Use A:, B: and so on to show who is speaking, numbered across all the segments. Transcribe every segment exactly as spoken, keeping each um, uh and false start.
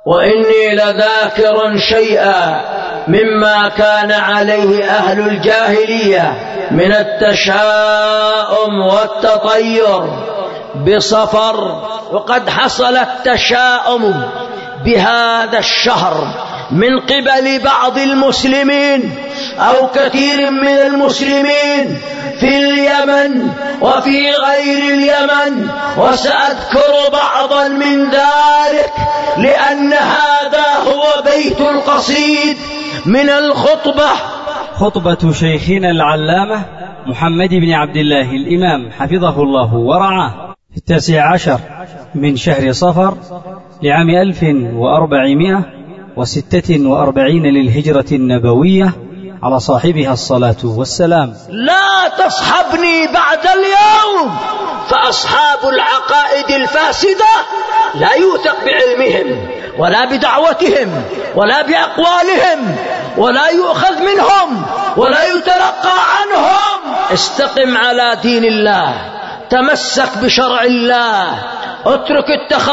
A: وإني لذاكر شيئا مما كان عليه أهل الجاهلية من التشاؤم والتطير بصفر، وقد حصل التشاؤم بهذا الشهر من قبل بعض المسلمين أو كثير من المسلمين في اليمن وفي غير اليمن، وسأذكر بعضا من ذلك لأن هذا هو بيت القصيد من الخطبة.
B: خطبة شيخنا العلامة محمد بن عبد الله الإمام حفظه الله ورعاه في التاسع عشر من شهر صفر لعام ألف وأربعمائة وستة وأربعين للهجرة النبوية على صاحبها الصلاة والسلام.
A: لا تصحبني بعد اليوم، فأصحاب العقائد الفاسدة لا يوثق بعلمهم ولا بدعوتهم ولا بأقوالهم ولا يؤخذ منهم ولا يتلقى عنهم. استقم على دين الله، تمسك بشرع الله، اترك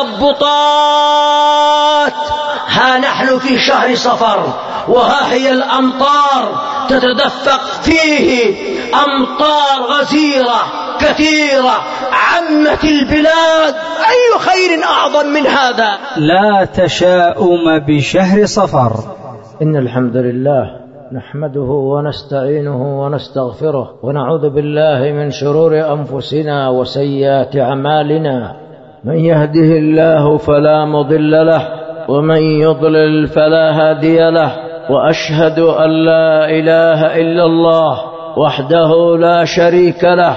A: التخبطات. ها نحن في شهر صفر وها هي الأمطار تتدفق فيه، أمطار غزيرة كثيرة عمت البلاد. أي خير أعظم من هذا؟
B: لا تشاؤم بشهر صفر.
A: إن الحمد لله نحمده ونستعينه ونستغفره ونعوذ بالله من شرور أنفسنا وسيئات أعمالنا. من يهده الله فلا مضل له ومن يضلل فلا هادي له، وأشهد أن لا إله إلا الله وحده لا شريك له،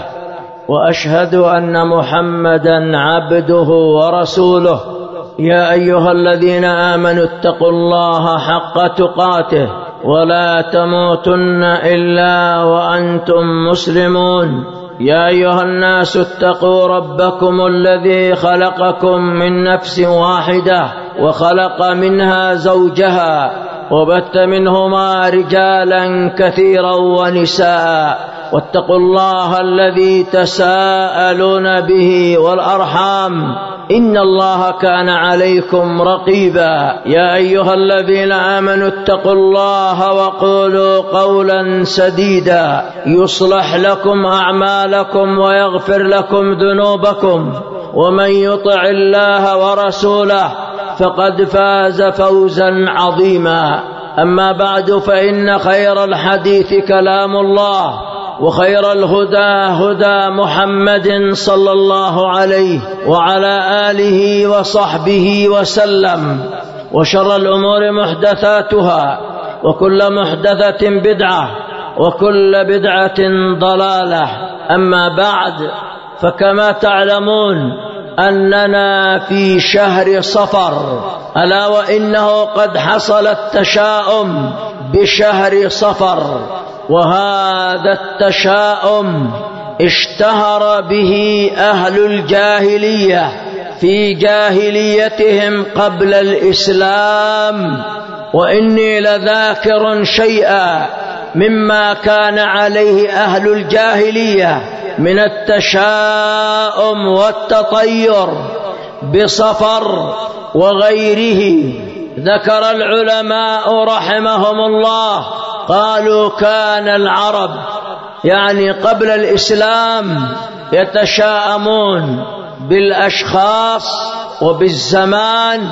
A: وأشهد أن محمدا عبده ورسوله. يا أيها الذين آمنوا اتقوا الله حق تقاته ولا تموتن إلا وأنتم مسلمون. يا أيها الناس اتقوا ربكم الذي خلقكم من نفس واحدة وخلق منها زوجها وبث منهما رجالا كثيرا ونساء، واتقوا الله الذي تساءلون به والأرحام إن الله كان عليكم رقيبا. يا أيها الذين آمنوا اتقوا الله وقولوا قولا سديدا يصلح لكم أعمالكم ويغفر لكم ذنوبكم، ومن يطع الله ورسوله فقد فاز فوزا عظيما. أما بعد، فإن خير الحديث كلام الله، وخير الهدى هدى محمد صلى الله عليه وعلى آله وصحبه وسلم، وشر الأمور محدثاتها، وكل محدثة بدعة، وكل بدعة ضلالة. أما بعد، فكما تعلمون أننا في شهر صفر، ألا وإنه قد حصل التشاؤم بشهر صفر، وهذا التشاؤم اشتهر به أهل الجاهلية في جاهليتهم قبل الإسلام. وإني لذاكر شيئا مما كان عليه أهل الجاهلية من التشاؤم والتطير بصفر وغيره. ذكر العلماء رحمهم الله قالوا كان العرب يعني قبل الإسلام يتشاءمون بالأشخاص وبالزمان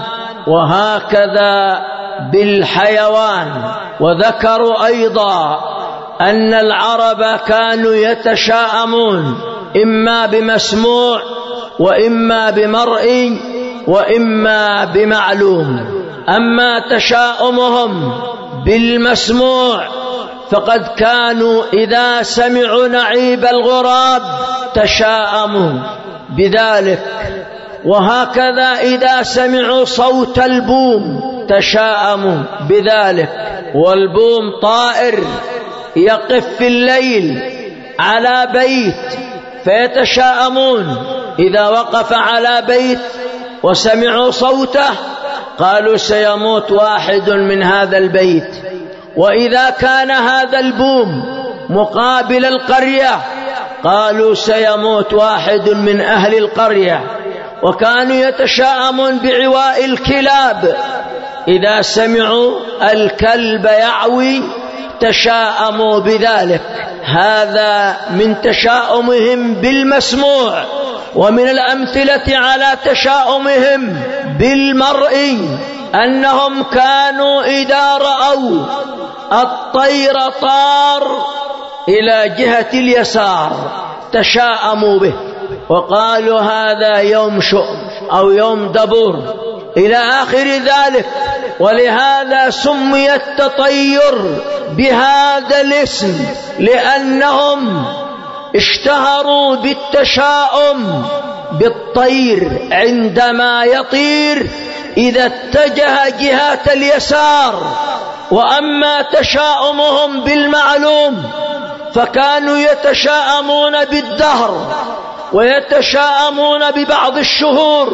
A: وهكذا بالحيوان. وذكروا أيضا أن العرب كانوا يتشاءمون إما بمسموع وإما بمرئي وإما بمعلوم. أما تشاؤمهم بالمسموع فقد كانوا إذا سمعوا نعيب الغراب تشاءموا بذلك، وهكذا إذا سمعوا صوت البوم تشاءموا بذلك. والبوم طائر يقف في الليل على بيت فيتشاءمون، إذا وقف على بيت وسمعوا صوته قالوا سيموت واحد من هذا البيت. وإذا كان هذا البوم مقابل القرية قالوا سيموت واحد من أهل القرية. وكانوا يتشاءمون بعواء الكلاب إذا سمعوا الكلب يعوي تشاءموا بذلك. هذا من تشاؤمهم بالمسموع. ومن الأمثلة على تشاؤمهم بالمرئي أنهم كانوا إذا رأوا الطير طار إلى جهة اليسار تشاءموا به وقالوا هذا يوم شؤم أو يوم دبور إلى آخر ذلك. ولهذا سمي التطير بهذا الاسم، لأنهم اشتهروا بالتشاؤم بالطير عندما يطير إذا اتجه جهة اليسار. وأما تشاؤمهم بالمعلوم فكانوا يتشاءمون بالدهر، ويتشاءمون ببعض الشهور،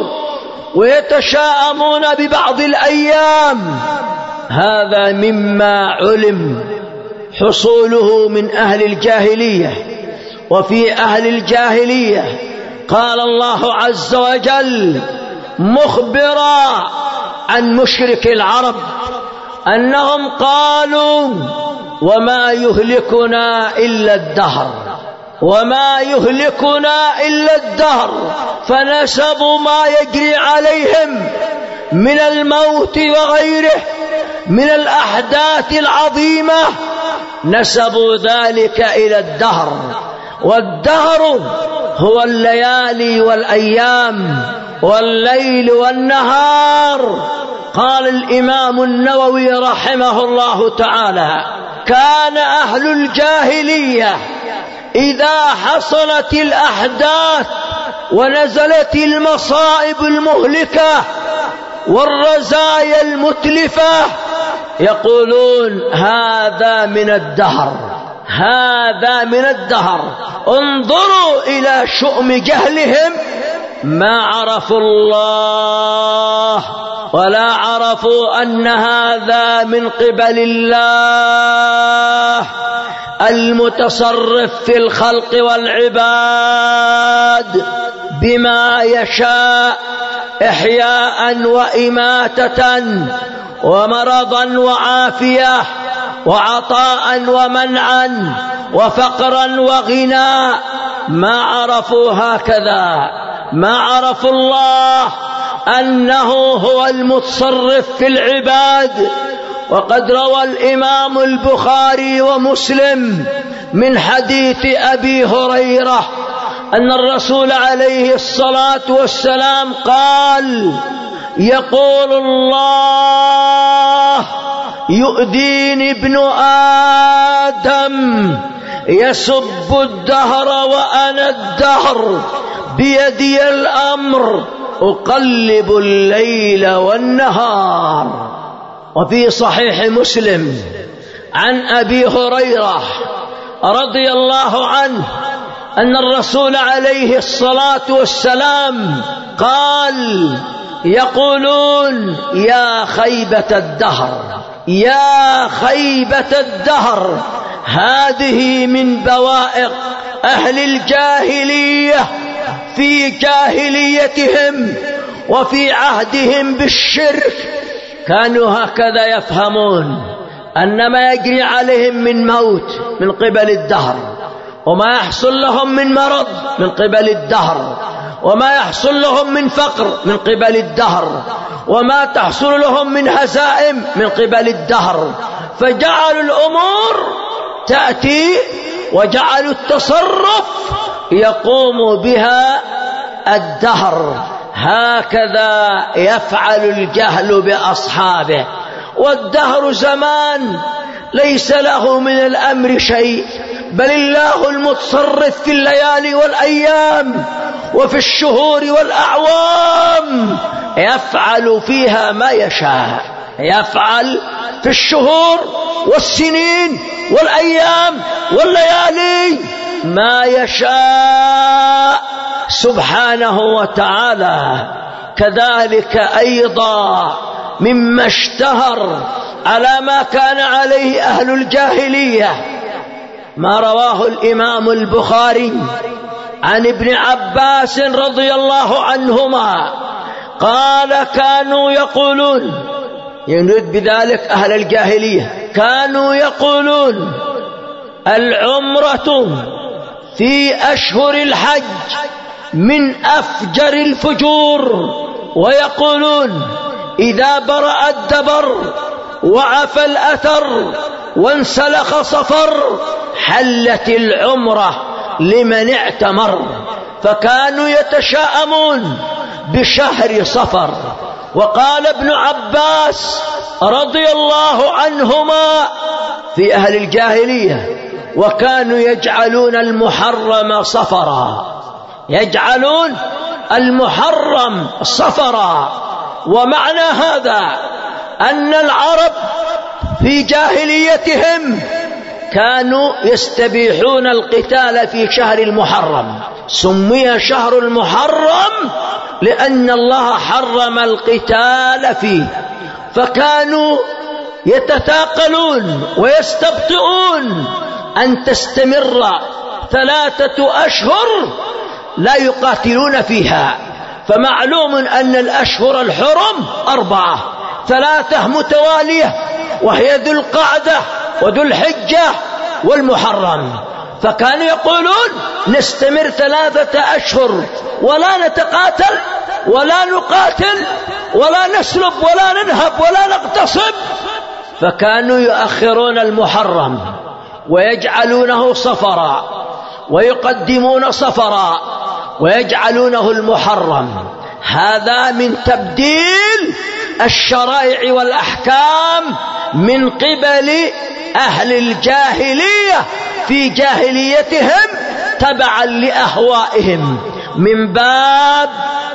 A: ويتشاءمون ببعض الأيام. هذا مما علم حصوله من أهل الجاهلية. وفي أهل الجاهلية قال الله عز وجل مخبرا عن مشرك العرب أنهم قالوا وما يهلكنا إلا الدهر، وما يهلكنا إلا الدهر، فنسبوا ما يجري عليهم من الموت وغيره من الأحداث العظيمة، نسبوا ذلك إلى الدهر. والدهر هو الليالي والأيام والليل والنهار. قال الإمام النووي رحمه الله تعالى كان أهل الجاهلية إذا حصلت الأحداث ونزلت المصائب المهلكة والرزايا المتلفة يقولون هذا من الدهر، هذا من الدهر. انظروا إلى شؤم جهلهم، ما عرفوا الله ولا عرفوا أن هذا من قبل الله المتصرف في الخلق والعباد بما يشاء إحياء وإماتة ومرضا وعافية وعطاء ومنعا وفقرا وغنى. ما عرفوا هكذا، ما عرفوا الله أنه هو المتصرف في العباد. وقد روى الإمام البخاري ومسلم من حديث أبي هريرة أن الرسول عليه الصلاة والسلام قال يقول الله يؤذيني ابن آدم يسب الدهر وأنا الدهر بيدي الأمر أقلب الليل والنهار. وفي صحيح مسلم عن أبي هريرة رضي الله عنه أن الرسول عليه الصلاة والسلام قال يقولون يا خيبة الدهر، يا خيبة الدهر. هذه من بوائق أهل الجاهلية في جاهليتهم وفي عهدهم بالشرك. كانوا هكذا يفهمون أن ما يجري عليهم من موت من قبل الدهر، وما يحصل لهم من مرض من قبل الدهر، وما يحصل لهم من فقر من قبل الدهر، وما تحصل لهم من هزائم من قبل الدهر. فجعلوا الأمور تأتي وجعلوا التصرف يقوم بها الدهر. هكذا يفعل الجهل بأصحابه. والدهر زمان ليس له من الأمر شيء، بل الله المتصرف في الليالي والأيام وفي الشهور والأعوام، يفعل فيها ما يشاء، يفعل في الشهور والسنين والأيام والليالي ما يشاء سبحانه وتعالى. كذلك أيضا مما اشتهر على ما كان عليه أهل الجاهلية ما رواه الإمام البخاري عن ابن عباس رضي الله عنهما قال كانوا يقولون يريد بذلك أهل الجاهلية، كانوا يقولون العمرة في أشهر الحج من أفجر الفجور، ويقولون إذا برأ الدبر وعفى الأثر وانسلخ صفر حلت العمرة لمن اعتمر. فكانوا يتشاءمون بشهر صفر. وقال ابن عباس رضي الله عنهما في أهل الجاهلية وكانوا يجعلون المحرم صفرا، يجعلون المحرم صفرا. ومعنى هذا أن العرب في جاهليتهم كانوا يستبيحون القتال في شهر المحرم. سمي شهر المحرم لأن الله حرم القتال فيه، فكانوا يتثاقلون ويستبطئون أن تستمر ثلاثة أشهر لا يقاتلون فيها. فمعلوم أن الأشهر الحرم أربعة، ثلاثة متوالية وهي ذو القعدة وذو الحجة والمحرم. فكانوا يقولون نستمر ثلاثة أشهر ولا نتقاتل ولا نقاتل ولا نسلب ولا ننهب ولا نغتصب. فكانوا يؤخرون المحرم ويجعلونه صفرا، ويقدمون صفرا ويجعلونه المحرم. هذا من تبديل الشرائع والأحكام من قبل أهل الجاهلية في جاهليتهم تبعا لأهوائهم، من باب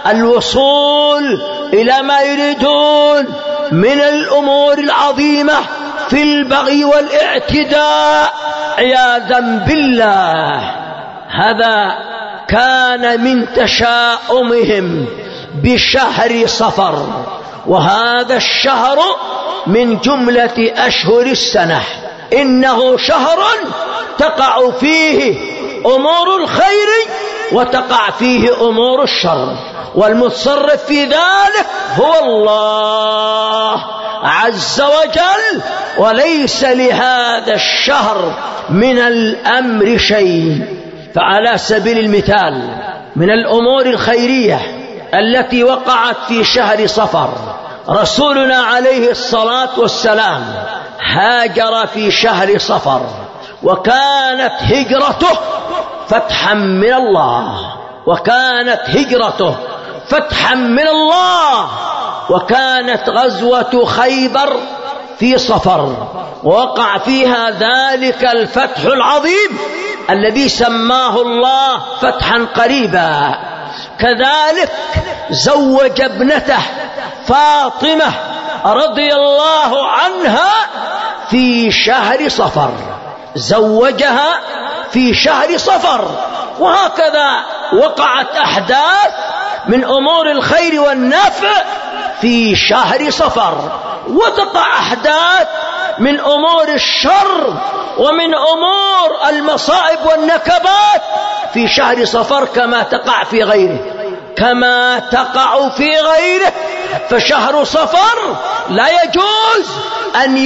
A: الوصول إلى ما يريدون من الأمور العظيمة في البغي والاعتداء عياذا بالله. هذا كان من تشاؤمهم بشهر صفر، وهذا الشهر من جملة أشهر السنة. إنه شهر تقع فيه أمور الخير وتقع فيه أمور الشر، والمتصرف في ذلك هو الله عز وجل، وليس لهذا الشهر من الأمر شيء. فعلى سبيل المثال من الأمور الخيرية التي وقعت في شهر صفر، رسولنا عليه الصلاة والسلام هاجر في شهر صفر، وكانت هجرته فتحا من الله، وكانت هجرته فتحا من الله. وكانت غزوة خيبر في صفر، ووقع فيها ذلك الفتح العظيم الذي سماه الله فتحا قريبا. كذلك زوج ابنته فاطمة رضي الله عنها في شهر صفر، زوجها في شهر صفر. وهكذا وقعت أحداث من أمور الخير والنفع في شهر صفر، وتقع أحداث من أمور الشر ومن أمور المصائب والنكبات في شهر صفر كما تقع في غيره كما تقع في غيره. فشهر صفر لا يجوز أن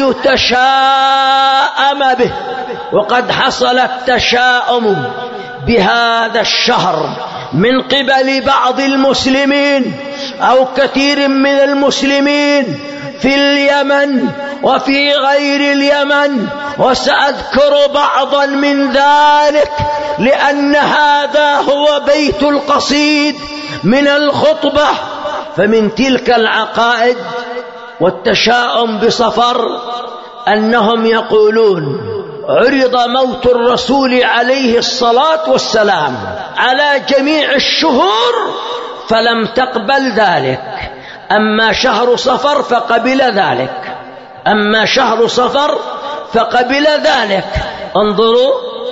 A: يتشاءم به، وقد حصل التشاؤم بهذا الشهر من قبل بعض المسلمين أو كثير من المسلمين في اليمن وفي غير اليمن، وسأذكر بعضا من ذلك لأن هذا هو بيت القصيد من الخطبة. فمن تلك العقائد والتشاؤم بصفر أنهم يقولون عرض موت الرسول عليه الصلاة والسلام على جميع الشهور فلم تقبل ذلك، أما شهر صفر فقبل ذلك، أما شهر صفر فقبل ذلك. انظروا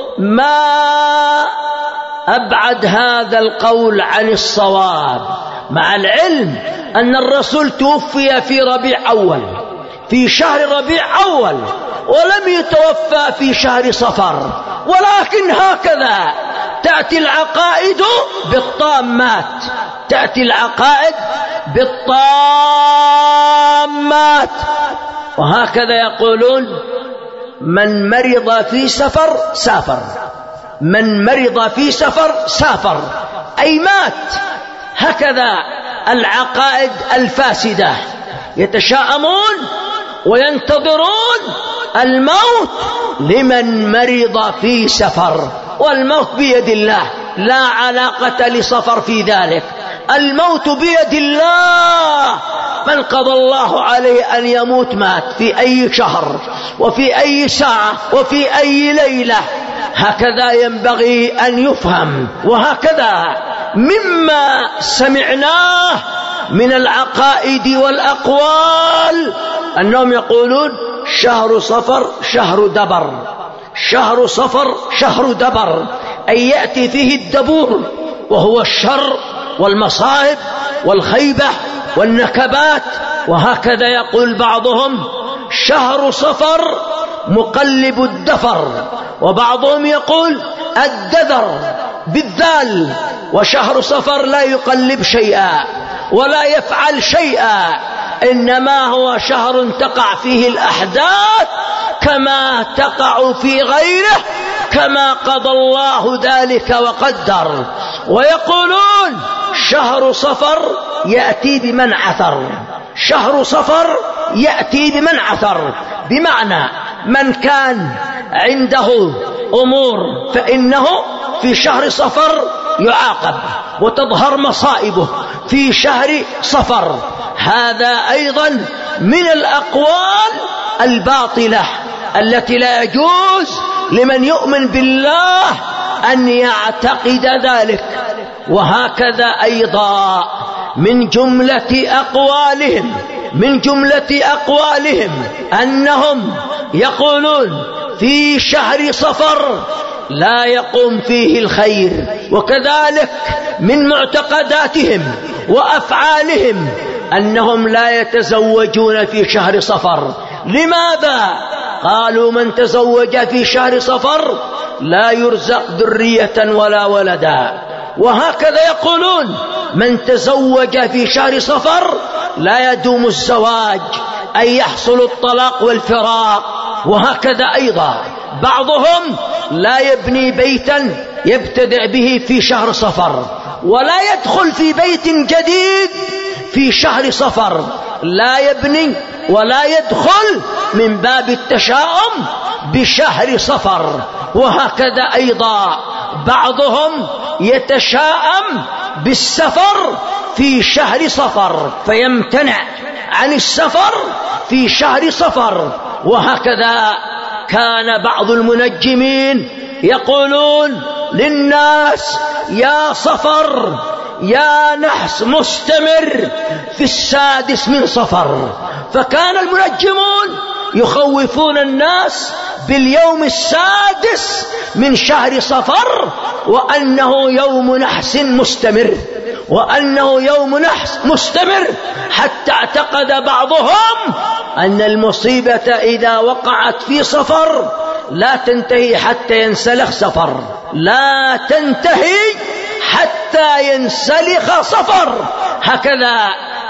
A: ما أبعد هذا القول عن الصواب، مع العلم أن الرسول توفي في ربيع أول، في شهر ربيع أول، ولم يتوفى في شهر صفر. ولكن هكذا تأتي العقائد بالطامات، تأتي العقائد بالطامات. وهكذا يقولون من مرض في سفر سافر، من مرض في سفر سافر، أي مات. هكذا العقائد الفاسدة، يتشاءمون وينتظرون الموت لمن مرض في سفر، والموت بيد الله، لا علاقة لسفر في ذلك، الموت بيد الله. من قضى الله عليه أن يموت مات، في أي شهر وفي أي ساعة وفي أي ليلة. هكذا ينبغي أن يفهم. وهكذا مما سمعناه من العقائد والأقوال أنهم يقولون شهر صفر شهر دبر، شهر صفر شهر دبر، أي يأتي فيه الدبور وهو الشر والمصائب والخيبة والنكبات. وهكذا يقول بعضهم شهر صفر مقلب الدفر، وبعضهم يقول الدذر بالذال، وشهر صفر لا يقلب شيئا ولا يفعل شيئا، إنما هو شهر تقع فيه الأحداث كما تقع في غيره، كما قضى الله ذلك وقدر. ويقولون شهر صفر يأتي بمن عثر، شهر صفر يأتي بمن عثر، بمعنى من كان عنده أمور فإنه في شهر صفر يعاقب وتظهر مصائبه في شهر صفر. هذا أيضا من الأقوال الباطلة التي لا يجوز لمن يؤمن بالله أن يعتقد ذلك. وهكذا أيضا من جملة أقوالهم من جملة أقوالهم أنهم يقولون في شهر صفر لا يقوم فيه الخير. وكذلك من معتقداتهم وأفعالهم أنهم لا يتزوجون في شهر صفر. لماذا؟ قالوا من تزوج في شهر صفر لا يرزق ذرية ولا ولدا. وهكذا يقولون من تزوج في شهر صفر لا يدوم الزواج، أي يحصل الطلاق والفراق. وهكذا أيضا بعضهم لا يبني بيتا يبتدع به في شهر صفر، ولا يدخل في بيت جديد في شهر صفر، لا يبني ولا يدخل من باب التشاؤم بشهر صفر. وهكذا أيضا بعضهم يتشاءم بالسفر في شهر صفر فيمتنع عن السفر في شهر صفر. وهكذا كان بعض المنجمين يقولون للناس يا صفر يا نحس مستمر في السادس من صفر، فكان المنجمون يخوفون الناس باليوم السادس من شهر صفر وأنه يوم نحس مستمر، وأنه يوم نحس مستمر، حتى اعتقد بعضهم أن المصيبة إذا وقعت في صفر لا تنتهي حتى ينسلخ صفر، لا تنتهي حتى ينسلخ صفر. هكذا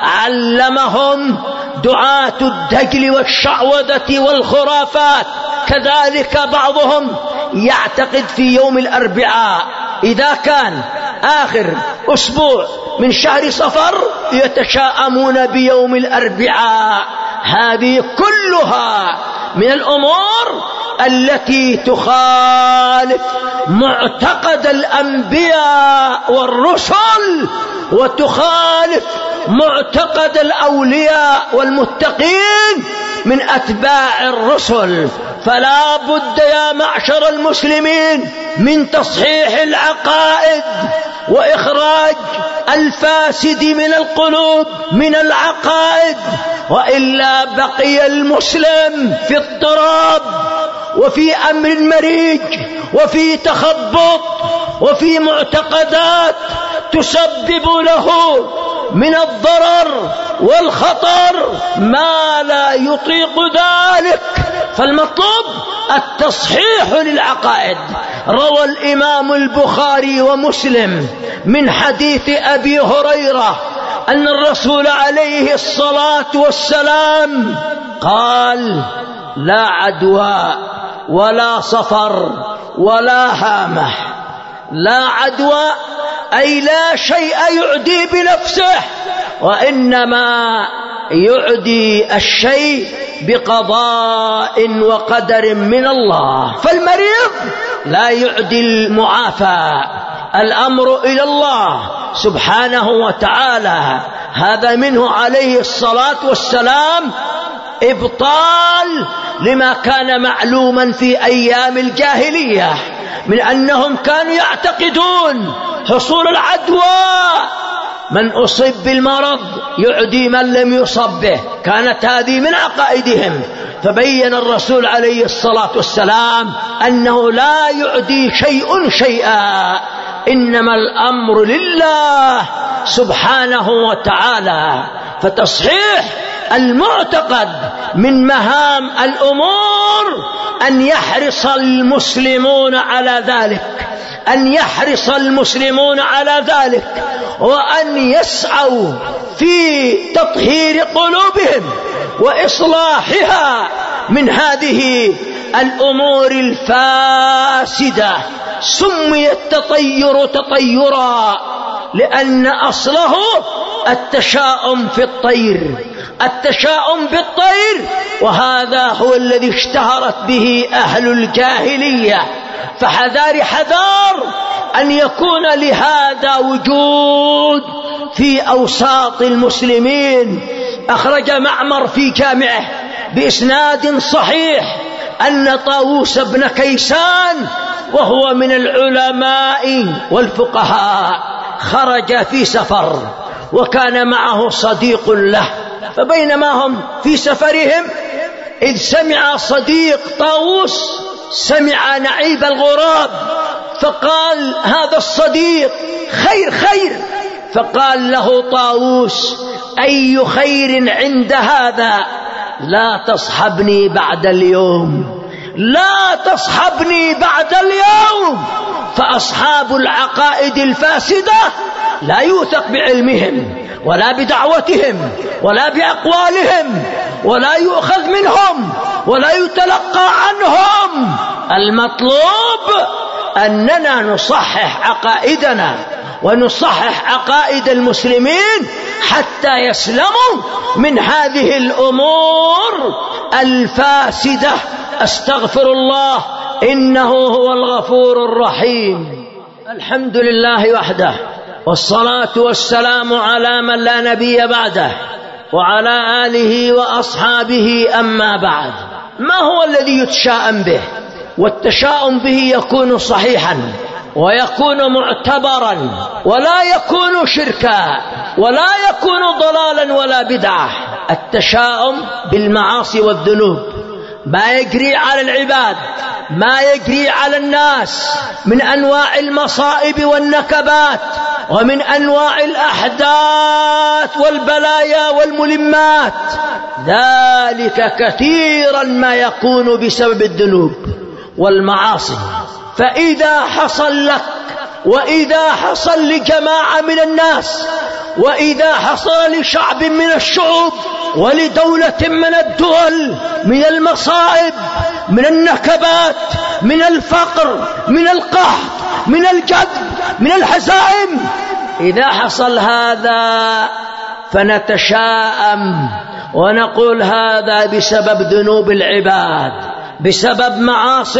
A: علمهم دعاة الدجل والشعوذة والخرافات. كذلك بعضهم يعتقد في يوم الأربعاء إذا كان آخر أسبوع من شهر صفر يتشاءمون بيوم الأربعاء. هذه كلها من الأمور التي تخالف معتقد الأنبياء والرسل، وتخالف معتقد الأولياء والمتقين من أتباع الرسل. فلا بد يا معشر المسلمين من تصحيح العقائد وإخراج الفاسد من القلوب من العقائد، وإلا بقي المسلم في اضطراب وفي أمر مريج وفي تخبط وفي معتقدات تسبب له من الضرر والخطر ما لا يطيق ذلك. فالمطلوب التصحيح للعقائد. روى الإمام البخاري ومسلم من حديث أبي هريرة أن الرسول عليه الصلاة والسلام قال: لا عدوى ولا صفر ولا هامة. لا عدوى أي لا شيء يعدي بنفسه، وإنما يعدي الشيء بقضاء وقدر من الله. فالمريض لا يعدي المعافى، الأمر إلى الله سبحانه وتعالى. هذا منه عليه الصلاة والسلام إبطال لما كان معلوما في أيام الجاهلية من أنهم كانوا يعتقدون حصول العدوى، من أصيب بالمرض يعدي من لم يصب به، كانت هذه من عقائدهم. فبين الرسول عليه الصلاة والسلام أنه لا يعدي شيء شيئا، إنما الأمر لله سبحانه وتعالى. فتصحيح المعتقد من مهام الأمور أن يحرص المسلمون على ذلك، أن يحرص المسلمون على ذلك، وأن يسعوا في تطهير قلوبهم وإصلاحها من هذه الأمور الفاسدة. سمي التطير تطيرا لأن أصله التشاؤم في الطير، التشاؤم بالطير، وهذا هو الذي اشتهرت به أهل الجاهلية. فحذار حذار أن يكون لهذا وجود في أوساط المسلمين. أخرج معمر في جامعه بإسناد صحيح أن طاووس بن كيسان وهو من العلماء والفقهاء خرج في سفر، وكان معه صديق له، فبينما هم في سفرهم إذ سمع صديق طاووس سمع نعيب الغراب، فقال هذا الصديق خير خير، فقال له طاووس: أي خير عند هذا؟ لا تصحبني بعد اليوم، لا تصحبني بعد اليوم. فأصحاب العقائد الفاسدة لا يوثق بعلمهم ولا بدعوتهم ولا بأقوالهم، ولا يؤخذ منهم ولا يتلقى عنهم. المطلوب أننا نصحح عقائدنا ونصحح عقائد المسلمين حتى يسلموا من هذه الأمور الفاسدة. أستغفر الله إنه هو الغفور الرحيم. الحمد لله وحده، والصلاة والسلام على من لا نبي بعده، وعلى آله وأصحابه. أما بعد، ما هو الذي يتشاءم به؟ والتشاؤم به يكون صحيحا ويكون معتبرا ولا يكون شركا ولا يكون ضلالا ولا بدعة. التشاؤم بالمعاصي والذنوب، ما يجري على العباد، ما يجري على الناس من أنواع المصائب والنكبات، ومن أنواع الأحداث والبلايا والملمات، ذلك كثيرا ما يكون بسبب الذنوب والمعاصي. فإذا حصل لك وإذا حصل لجماعة من الناس وإذا حصل لشعب من الشعوب ولدولة من الدول من المصائب، من النكبات، من الفقر، من القحط، من الجد، من الهزائم، إذا حصل هذا فنتشاءم ونقول هذا بسبب ذنوب العباد، بسبب معاصي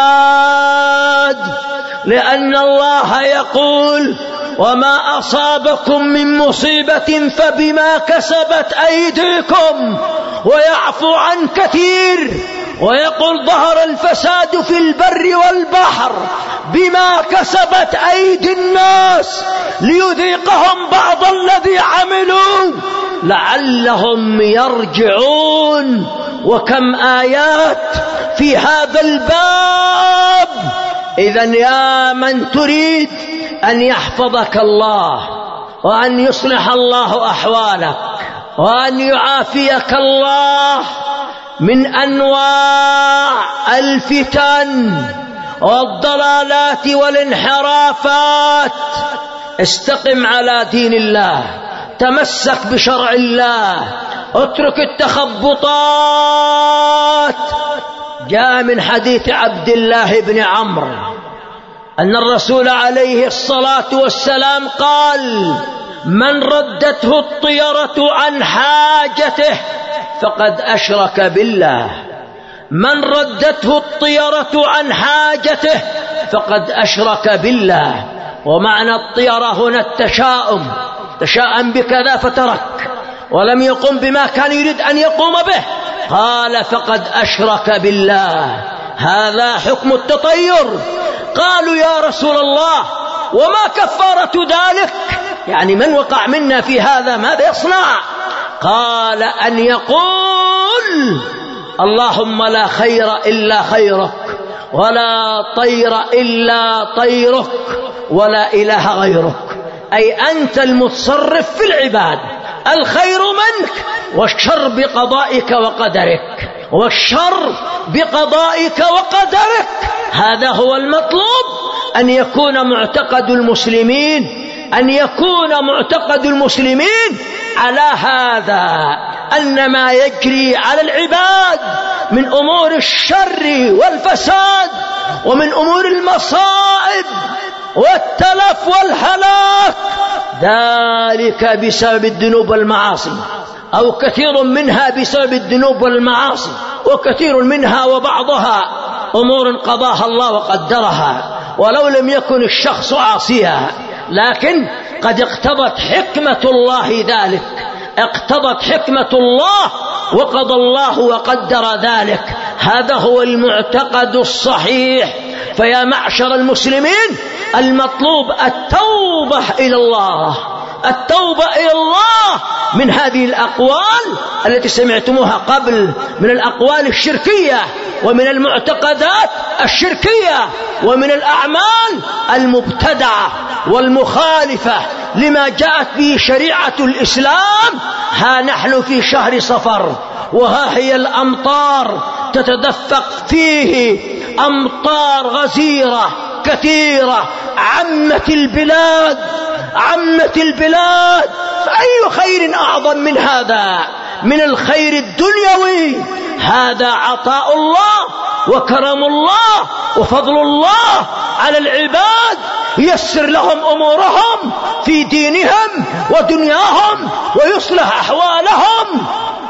A: العباد، لأن الله يقول: وما أصابكم من مصيبة فبما كسبت أيديكم، ويعفو عن كثير. ويقول: ظهر الفساد في البر والبحر بما كسبت أيدي الناس ليذيقهم بعض الذي عملوا لعلهم يرجعون. وكم آيات في هذا الباب. إذن يا من تريد أن يحفظك الله وأن يصلح الله أحوالك وأن يعافيك الله من أنواع الفتن والضلالات والانحرافات، استقم على دين الله، تمسك بشرع الله، اترك التخبطات. جاء من حديث عبد الله بن عمرو أن الرسول عليه الصلاة والسلام قال: من ردته الطيرة عن حاجته فقد أشرك بالله. من ردته الطيرة عن حاجته فقد أشرك بالله. ومعنى الطيرة هنا التشاؤم، تشاءم بكذا فترك ولم يقم بما كان يريد أن يقوم به، قال فقد أشرك بالله. هذا حكم التطير. قالوا يا رسول الله وما كفارة ذلك؟ يعني من وقع منا في هذا ماذا يصنع؟ قال أن يقول: اللهم لا خير إلا خيرك، ولا طير إلا طيرك، ولا إله غيرك. أي أنت المتصرف في العباد، الخير منك والشر بقضائك وقدرك، والشر بقضائك وقدرك. هذا هو المطلوب، أن يكون معتقد المسلمين أن يكون معتقد المسلمين على هذا، أن ما يجري على العباد من أمور الشر والفساد ومن أمور المصائب والتلف والهلاك ذلك بسبب الذنوب والمعاصي، أو كثير منها بسبب الذنوب والمعاصي، وكثير منها وبعضها أمور قضاها الله وقدرها ولو لم يكن الشخص عاصيها، لكن قد اقتضت حكمة الله ذلك، اقتضت حكمة الله وقضى الله وقدر ذلك. هذا هو المعتقد الصحيح. فيا معشر المسلمين، المطلوب التوبة إلى الله، التوبة إلى الله من هذه الأقوال التي سمعتموها قبل، من الأقوال الشركية ومن المعتقدات الشركية ومن الأعمال المبتدعة والمخالفة لما جاءت به شريعة الإسلام. ها نحن في شهر صفر، وها هي الأمطار تتدفق فيه، أمطار غزيرة كثيرة عمت البلاد، عمت البلاد. فأي خير أعظم من هذا، من الخير الدنيوي؟ هذا عطاء الله وكرم الله وفضل الله على العباد، ييسر لهم أمورهم في دينهم ودنياهم ويصلح أحوالهم.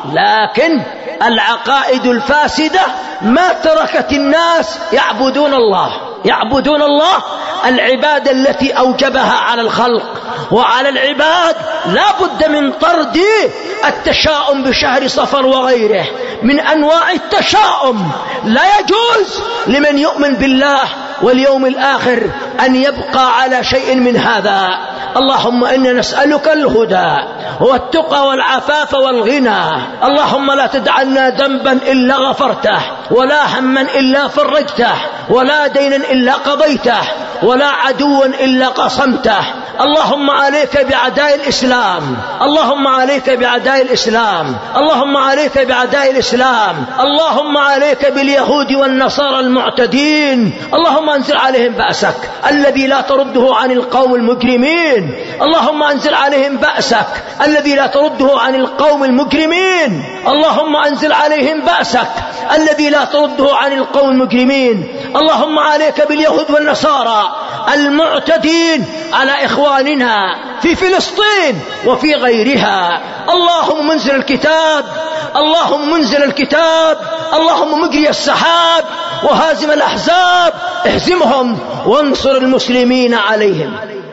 A: لكن العقائد الفاسدة ما تركت الناس يعبدون الله، يعبدون الله العبادة التي أوجبها على الخلق وعلى العباد. لا بد من طرد التشاؤم بشهر صفر وغيره من أنواع التشاؤم. لا يجوز لمن يؤمن بالله واليوم الآخر أن يبقى على شيء من هذا. اللهم إنا نسألك الهدى والتقى والعفاف والغنى. اللهم لا تدع لنا ذنبا إلا غفرته، ولا هما إلا فرجته، ولا دينا إلا قضيته، ولا عدوا إلا قصمته. اللهم عليك بأعداء الإسلام، اللهم عليك بأعداء الإسلام، اللهم عليك بأعداء الإسلام، اللهم عليك باليهود والنصارى المعتدين. اللهم انزل عليهم بأسك الذي لا ترده عن القوم المجرمين. اللهم انزل عليهم بأسك الذي لا ترده عن القوم المجرمين. اللهم انزل عليهم بأسك الذي لا ترده عن القوم المجرمين. اللهم عليك باليهود والنصارى المعتدين على إخواننا في فلسطين وفي غيرها. اللهم منزل الكتاب، اللهم منزل الكتاب، اللهم مجري السحاب وهازم الأحزاب، اهزمهم وانصر المسلمين عليهم.